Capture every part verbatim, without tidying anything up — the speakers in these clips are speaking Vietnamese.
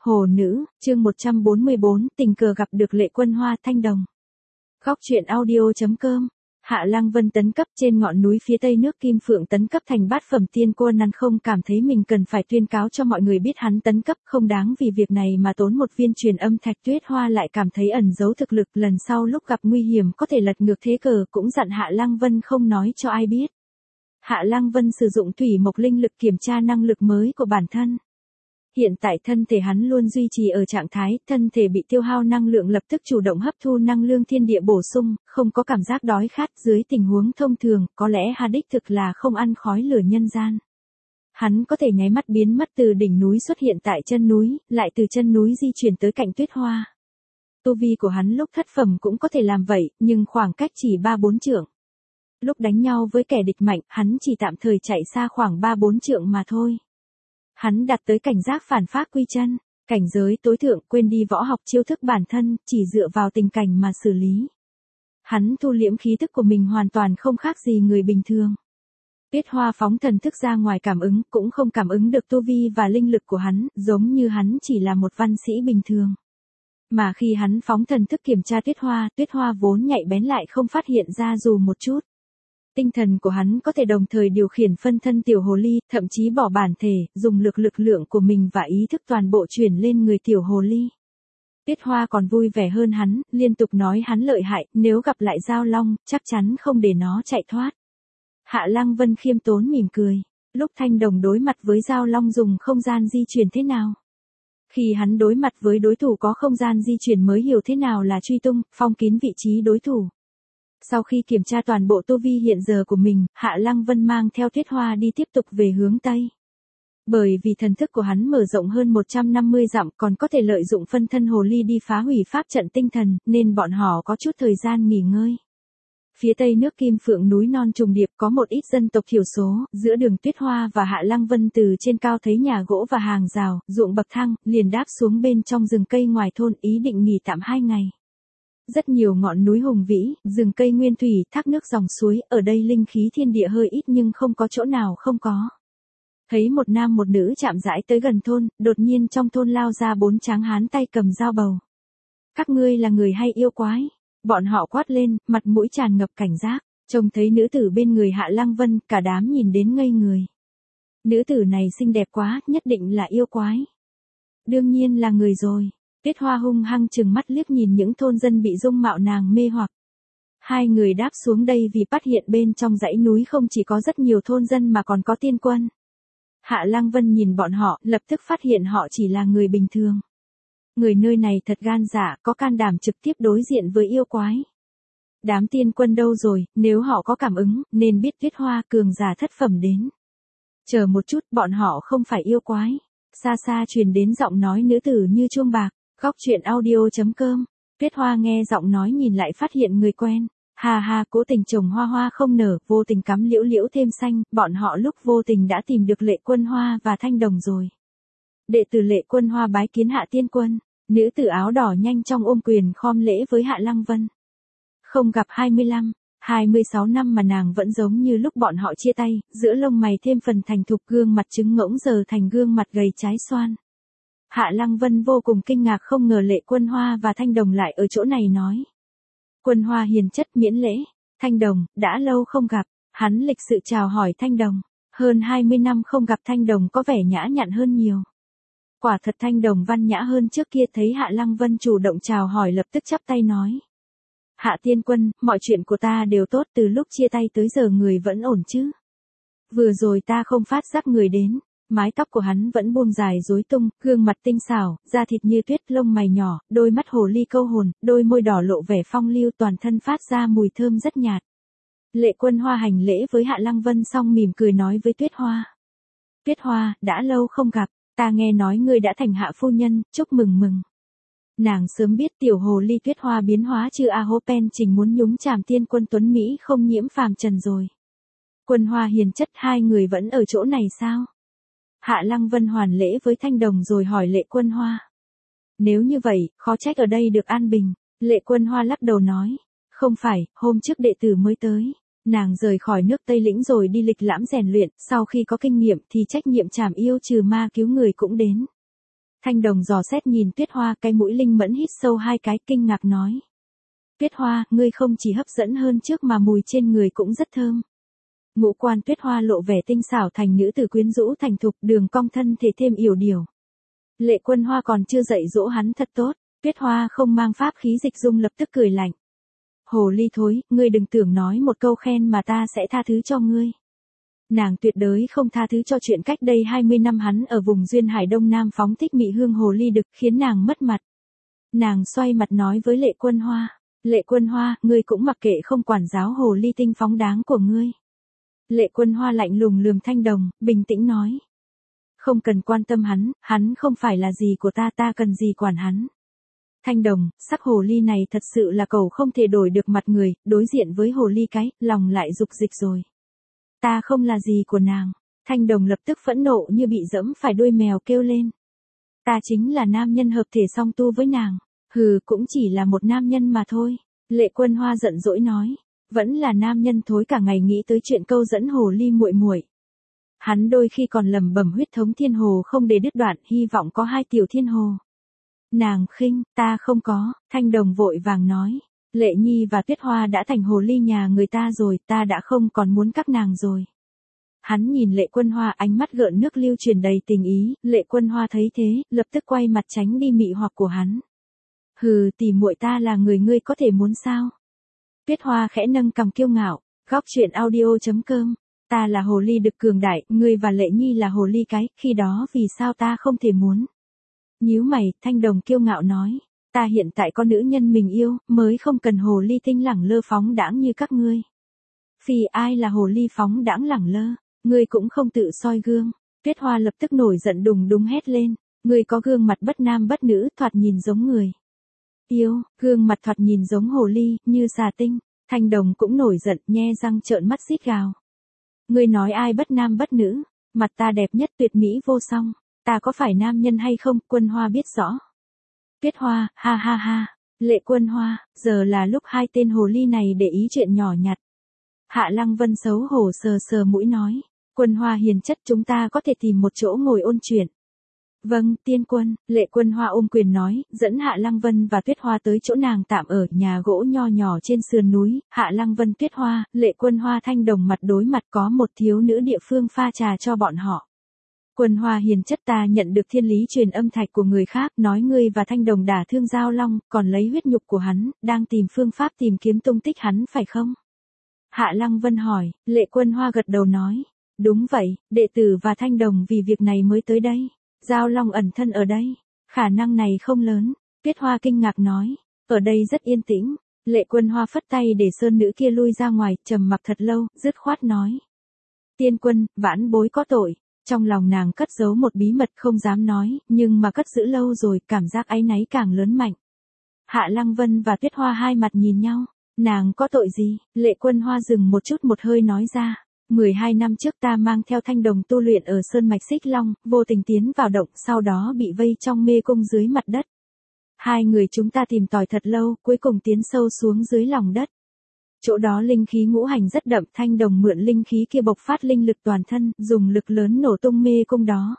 Hồ nữ, chương một trăm bốn mươi bốn, tình cờ gặp được Lệ Quân Hoa Thanh Đồng. Góc truyện audio.com. Hạ Lăng Vân tấn cấp trên ngọn núi phía tây nước Kim Phượng tấn cấp thành bát phẩm tiên quân, năn không cảm thấy mình cần phải tuyên cáo cho mọi người biết hắn tấn cấp, không đáng vì việc này mà tốn một viên truyền âm thạch. Tuyết Hoa lại cảm thấy ẩn giấu thực lực, lần sau lúc gặp nguy hiểm có thể lật ngược thế cờ, cũng dặn Hạ Lăng Vân không nói cho ai biết. Hạ Lăng Vân sử dụng thủy mộc linh lực kiểm tra năng lực mới của bản thân. Hiện tại thân thể hắn luôn duy trì ở trạng thái, thân thể bị tiêu hao năng lượng lập tức chủ động hấp thu năng lượng thiên địa bổ sung, không có cảm giác đói khát. Dưới tình huống thông thường, có lẽ hắn đích thực là không ăn khói lửa nhân gian. Hắn có thể nháy mắt biến mất từ đỉnh núi xuất hiện tại chân núi, lại từ chân núi di chuyển tới cạnh Tuyết Hoa. Tu vi của hắn lúc thất phẩm cũng có thể làm vậy, nhưng khoảng cách chỉ ba bốn trượng. Lúc đánh nhau với kẻ địch mạnh, hắn chỉ tạm thời chạy xa khoảng ba bốn trượng mà thôi. Hắn đạt tới cảnh giác phản phác quy chân, cảnh giới tối thượng, quên đi võ học chiêu thức bản thân, chỉ dựa vào tình cảnh mà xử lý. Hắn thu liễm khí tức của mình hoàn toàn không khác gì người bình thường. Tuyết Hoa phóng thần thức ra ngoài cảm ứng, cũng không cảm ứng được tu vi và linh lực của hắn, giống như hắn chỉ là một văn sĩ bình thường. Mà khi hắn phóng thần thức kiểm tra Tuyết Hoa, Tuyết Hoa vốn nhạy bén lại không phát hiện ra dù một chút. Tinh thần của hắn có thể đồng thời điều khiển phân thân tiểu hồ ly, thậm chí bỏ bản thể, dùng lực lực lượng của mình và ý thức toàn bộ chuyển lên người tiểu hồ ly. Tuyết Hoa còn vui vẻ hơn hắn, liên tục nói hắn lợi hại, nếu gặp lại Giao Long, chắc chắn không để nó chạy thoát. Hạ Lăng Vân khiêm tốn mỉm cười. Lúc Thanh Đồng đối mặt với Giao Long dùng không gian di chuyển thế nào? Khi hắn đối mặt với đối thủ có không gian di chuyển mới hiểu thế nào là truy tung, phong kín vị trí đối thủ. Sau khi kiểm tra toàn bộ tu vi hiện giờ của mình, Hạ Lăng Vân mang theo Tuyết Hoa đi tiếp tục về hướng Tây. Bởi vì thần thức của hắn mở rộng hơn một trăm năm mươi dặm, còn có thể lợi dụng phân thân hồ ly đi phá hủy pháp trận tinh thần, nên bọn họ có chút thời gian nghỉ ngơi. Phía tây nước Kim Phượng núi non trùng điệp có một ít dân tộc thiểu số, giữa đường Tuyết Hoa và Hạ Lăng Vân từ trên cao thấy nhà gỗ và hàng rào, ruộng bậc thang, liền đáp xuống bên trong rừng cây ngoài thôn, ý định nghỉ tạm hai ngày. Rất nhiều ngọn núi hùng vĩ, rừng cây nguyên thủy, thác nước dòng suối, ở đây linh khí thiên địa hơi ít nhưng không có chỗ nào không có. Thấy một nam một nữ chạm rãi tới gần thôn, đột nhiên trong thôn lao ra bốn tráng hán tay cầm dao bầu. Các ngươi là người hay yêu quái? Bọn họ quát lên, mặt mũi tràn ngập cảnh giác, trông thấy nữ tử bên người Hạ Lăng Vân, cả đám nhìn đến ngây người. Nữ tử này xinh đẹp quá, nhất định là yêu quái. Đương nhiên là người rồi. Tuyết Hoa hung hăng trừng mắt liếc nhìn những thôn dân bị dung mạo nàng mê hoặc. Hai người đáp xuống đây vì phát hiện bên trong dãy núi không chỉ có rất nhiều thôn dân mà còn có tiên quân. Hạ Lăng Vân nhìn bọn họ, lập tức phát hiện họ chỉ là người bình thường. Người nơi này thật gan dạ, có can đảm trực tiếp đối diện với yêu quái. Đám tiên quân đâu rồi, nếu họ có cảm ứng, nên biết Tuyết Hoa cường giả thất phẩm đến. Chờ một chút, bọn họ không phải yêu quái. Xa xa truyền đến giọng nói nữ tử như chuông bạc. Góc truyện audio.com. Tuyết Hoa nghe giọng nói nhìn lại phát hiện người quen. Hà hà, cố tình trồng hoa hoa không nở, vô tình cắm liễu liễu thêm xanh, bọn họ lúc vô tình đã tìm được Lệ Quân Hoa và Thanh Đồng rồi. Đệ tử Lệ Quân Hoa bái kiến Hạ tiên quân. Nữ tử áo đỏ nhanh chóng ôm quyền khom lễ với Hạ Lăng Vân. Không gặp hai mươi lăm, hai mươi sáu năm mà nàng vẫn giống như lúc bọn họ chia tay, giữa lông mày thêm phần thành thục, gương mặt trứng ngỗng giờ thành gương mặt gầy trái xoan. Hạ Lăng Vân vô cùng kinh ngạc, không ngờ Lệ Quân Hoa và Thanh Đồng lại ở chỗ này nói. Quân Hoa hiền chất miễn lễ. Thanh Đồng, đã lâu không gặp. Hắn lịch sự chào hỏi Thanh Đồng. Hơn hai mươi năm không gặp, Thanh Đồng có vẻ nhã nhặn hơn nhiều. Quả thật Thanh Đồng văn nhã hơn trước kia. Thấy Hạ Lăng Vân chủ động chào hỏi lập tức chắp tay nói. Hạ tiên quân, mọi chuyện của ta đều tốt, từ lúc chia tay tới giờ người vẫn ổn chứ? Vừa rồi ta không phát giác người đến. Mái tóc của hắn vẫn buông dài rối tung, gương mặt tinh xảo, da thịt như tuyết, lông mày nhỏ, đôi mắt hồ ly câu hồn, đôi môi đỏ lộ vẻ phong lưu, toàn thân phát ra mùi thơm rất nhạt. Lệ Quân Hoa hành lễ với Hạ Lăng Vân xong mỉm cười nói với Tuyết Hoa. Tuyết Hoa, đã lâu không gặp, ta nghe nói ngươi đã thành hạ phu nhân, chúc mừng mừng. Nàng sớm biết tiểu hồ ly Tuyết Hoa biến hóa chư A Hô Pen Trình muốn nhúng chàm tiên quân tuấn Mỹ không nhiễm phàm trần rồi. Quân Hoa hiền chất, hai người vẫn ở chỗ này sao? Hạ Lăng Vân hoàn lễ với Thanh Đồng rồi hỏi Lệ Quân Hoa. Nếu như vậy, khó trách ở đây được an bình. Lệ Quân Hoa lắc đầu nói. Không phải, hôm trước đệ tử mới tới. Nàng rời khỏi nước Tây Lĩnh rồi đi lịch lãm rèn luyện, sau khi có kinh nghiệm thì trách nhiệm trảm yêu trừ ma cứu người cũng đến. Thanh Đồng dò xét nhìn Tuyết Hoa, cái mũi linh mẫn hít sâu hai cái, kinh ngạc nói. Tuyết Hoa, ngươi không chỉ hấp dẫn hơn trước mà mùi trên người cũng rất thơm. Ngũ quan Tuyết Hoa lộ vẻ tinh xảo thành nữ tử quyến rũ thành thục, đường cong thân thể thêm yểu điệu. Lệ Quân Hoa còn chưa dạy dỗ hắn thật tốt, Tuyết Hoa không mang pháp khí dịch dung lập tức cười lạnh. Hồ ly thối, ngươi đừng tưởng nói một câu khen mà ta sẽ tha thứ cho ngươi. Nàng tuyệt đối không tha thứ cho chuyện cách đây hai mươi năm hắn ở vùng duyên hải đông nam phóng thích mị hương hồ ly đực khiến nàng mất mặt. Nàng xoay mặt nói với Lệ Quân Hoa, Lệ Quân Hoa, ngươi cũng mặc kệ không quản giáo hồ ly tinh phóng đáng của ngươi. Lệ Quân Hoa lạnh lùng lườm Thanh Đồng, bình tĩnh nói. Không cần quan tâm hắn, hắn không phải là gì của ta, ta cần gì quản hắn. Thanh Đồng, sắc hồ ly này thật sự là cầu không thể đổi được mặt người, đối diện với hồ ly cái, lòng lại dục dịch rồi. Ta không là gì của nàng. Thanh Đồng lập tức phẫn nộ như bị dẫm phải đuôi mèo kêu lên. Ta chính là nam nhân hợp thể song tu với nàng. Hừ, cũng chỉ là một nam nhân mà thôi. Lệ Quân Hoa giận dỗi nói. Vẫn là nam nhân thối, cả ngày nghĩ tới chuyện câu dẫn hồ ly muội muội. Hắn đôi khi còn lẩm bẩm huyết thống thiên hồ không để đứt đoạn, hy vọng có hai tiểu thiên hồ. Nàng khinh, ta không có. Thanh Đồng vội vàng nói. Lệ Nhi và Tuyết Hoa đã thành hồ ly nhà người ta rồi, ta đã không còn muốn các nàng rồi. Hắn nhìn Lệ Quân Hoa, ánh mắt gợn nước lưu truyền đầy tình ý. Lệ Quân Hoa thấy thế, lập tức quay mặt tránh đi mị hoặc của hắn. Hừ, tỷ muội ta là người ngươi có thể muốn sao? Tuyết Hoa khẽ nâng cằm kiêu ngạo. Góc truyện audio chấm com. Ta là hồ ly đực cường đại, ngươi và Lệ Nhi là hồ ly cái, khi đó vì sao ta không thể muốn? Nhíu mày, Thanh Đồng kiêu ngạo nói. Ta hiện tại có nữ nhân mình yêu, mới không cần hồ ly tinh lẳng lơ phóng đãng như các ngươi. Phi, ai là hồ ly phóng đãng lẳng lơ, ngươi cũng không tự soi gương. Tuyết Hoa lập tức nổi giận đùng đùng hét lên, ngươi có gương mặt bất nam bất nữ, thoạt nhìn giống người yêu, gương mặt thoạt nhìn giống hồ ly, như xà tinh. Thanh Đồng cũng nổi giận, nhe răng trợn mắt rít gào. Ngươi nói ai bất nam bất nữ, mặt ta đẹp nhất, tuyệt mỹ vô song, ta có phải nam nhân hay không, Quân Hoa biết rõ. Tuyết Hoa, ha ha ha, Lệ Quân Hoa, giờ là lúc hai tên hồ ly này để ý chuyện nhỏ nhặt. Hạ Lăng Vân xấu hổ sờ sờ mũi nói, Quân Hoa hiền chất, chúng ta có thể tìm một chỗ ngồi ôn chuyện. Vâng, tiên quân. Lệ Quân Hoa ôm quyền nói, dẫn Hạ Lăng Vân và Tuyết Hoa tới chỗ nàng tạm ở, nhà gỗ nho nhỏ trên sườn núi. Hạ Lăng Vân, Tuyết Hoa, Lệ Quân Hoa, Thanh Đồng mặt đối mặt, có một thiếu nữ địa phương pha trà cho bọn họ. Quân Hoa hiền chất, ta nhận được thiên lý truyền âm thạch của người khác, nói ngươi và Thanh Đồng đả thương Giao Long, còn lấy huyết nhục của hắn, đang tìm phương pháp tìm kiếm tung tích hắn phải không? Hạ Lăng Vân hỏi. Lệ Quân Hoa gật đầu nói, đúng vậy, đệ tử và Thanh Đồng vì việc này mới tới đây. Giao Long ẩn thân ở đây, khả năng này không lớn. Tuyết Hoa kinh ngạc nói, ở đây rất yên tĩnh. Lệ Quân Hoa phất tay để sơn nữ kia lui ra ngoài, trầm mặc thật lâu, dứt khoát nói. Tiên quân, vãn bối có tội. Trong lòng nàng cất giấu một bí mật không dám nói, nhưng mà cất giữ lâu rồi, cảm giác áy náy càng lớn mạnh. Hạ Lăng Vân và Tuyết Hoa hai mặt nhìn nhau, nàng có tội gì? Lệ Quân Hoa dừng một chút một hơi nói ra. mười hai năm trước ta mang theo Thanh Đồng tu luyện ở Sơn Mạch Xích Long, vô tình tiến vào động, sau đó bị vây trong mê cung dưới mặt đất. Hai người chúng ta tìm tòi thật lâu, cuối cùng tiến sâu xuống dưới lòng đất. Chỗ đó linh khí ngũ hành rất đậm, Thanh Đồng mượn linh khí kia bộc phát linh lực toàn thân, dùng lực lớn nổ tung mê cung đó.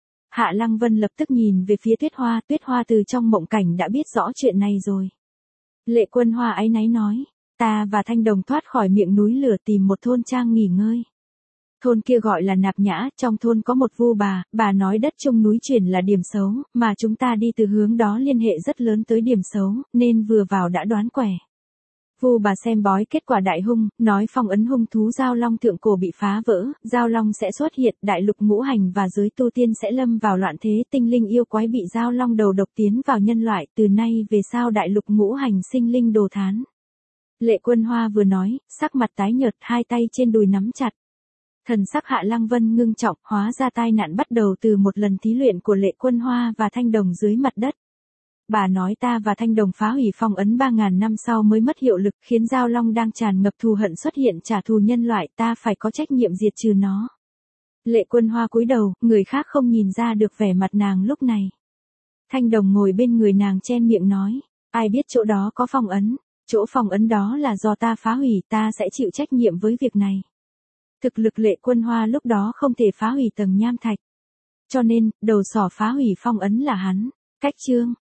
Hạ Lăng Vân lập tức nhìn về phía Tuyết Hoa, Tuyết Hoa từ trong mộng cảnh đã biết rõ chuyện này rồi. Lệ Quân Hoa áy náy nói, ta và Thanh Đồng thoát khỏi miệng núi lửa tìm một thôn trang nghỉ ngơi. Thôn kia gọi là Nạp Nhã, trong thôn có một vu bà, bà nói đất chung núi chuyển là điểm xấu, mà chúng ta đi từ hướng đó liên hệ rất lớn tới điểm xấu, nên vừa vào đã đoán quẻ. Vu bà xem bói kết quả đại hung, nói phong ấn hung thú Giao Long thượng cổ bị phá vỡ, Giao Long sẽ xuất hiện, đại lục ngũ hành và giới tu tiên sẽ lâm vào loạn thế, tinh linh yêu quái bị Giao Long đầu độc tiến vào nhân loại, từ nay về sau đại lục ngũ hành sinh linh đồ thán. Lệ Quân Hoa vừa nói, sắc mặt tái nhợt, hai tay trên đùi nắm chặt. Thần sắc Hạ Lăng Vân ngưng trọng, hóa ra tai nạn bắt đầu từ một lần thí luyện của Lệ Quân Hoa và Thanh Đồng dưới mặt đất. Bà nói ta và Thanh Đồng phá hủy phong ấn ba ngàn năm sau mới mất hiệu lực, khiến Giao Long đang tràn ngập thù hận xuất hiện trả thù nhân loại, ta phải có trách nhiệm diệt trừ nó. Lệ Quân Hoa cúi đầu, người khác không nhìn ra được vẻ mặt nàng lúc này. Thanh Đồng ngồi bên người nàng chen miệng nói, ai biết chỗ đó có phong ấn, chỗ phong ấn đó là do ta phá hủy, ta sẽ chịu trách nhiệm với việc này. Thực lực Lệ Quân Hoa lúc đó không thể phá hủy tầng nham thạch. cho nên, đầu sỏ phá hủy phong ấn là hắn. Cách chương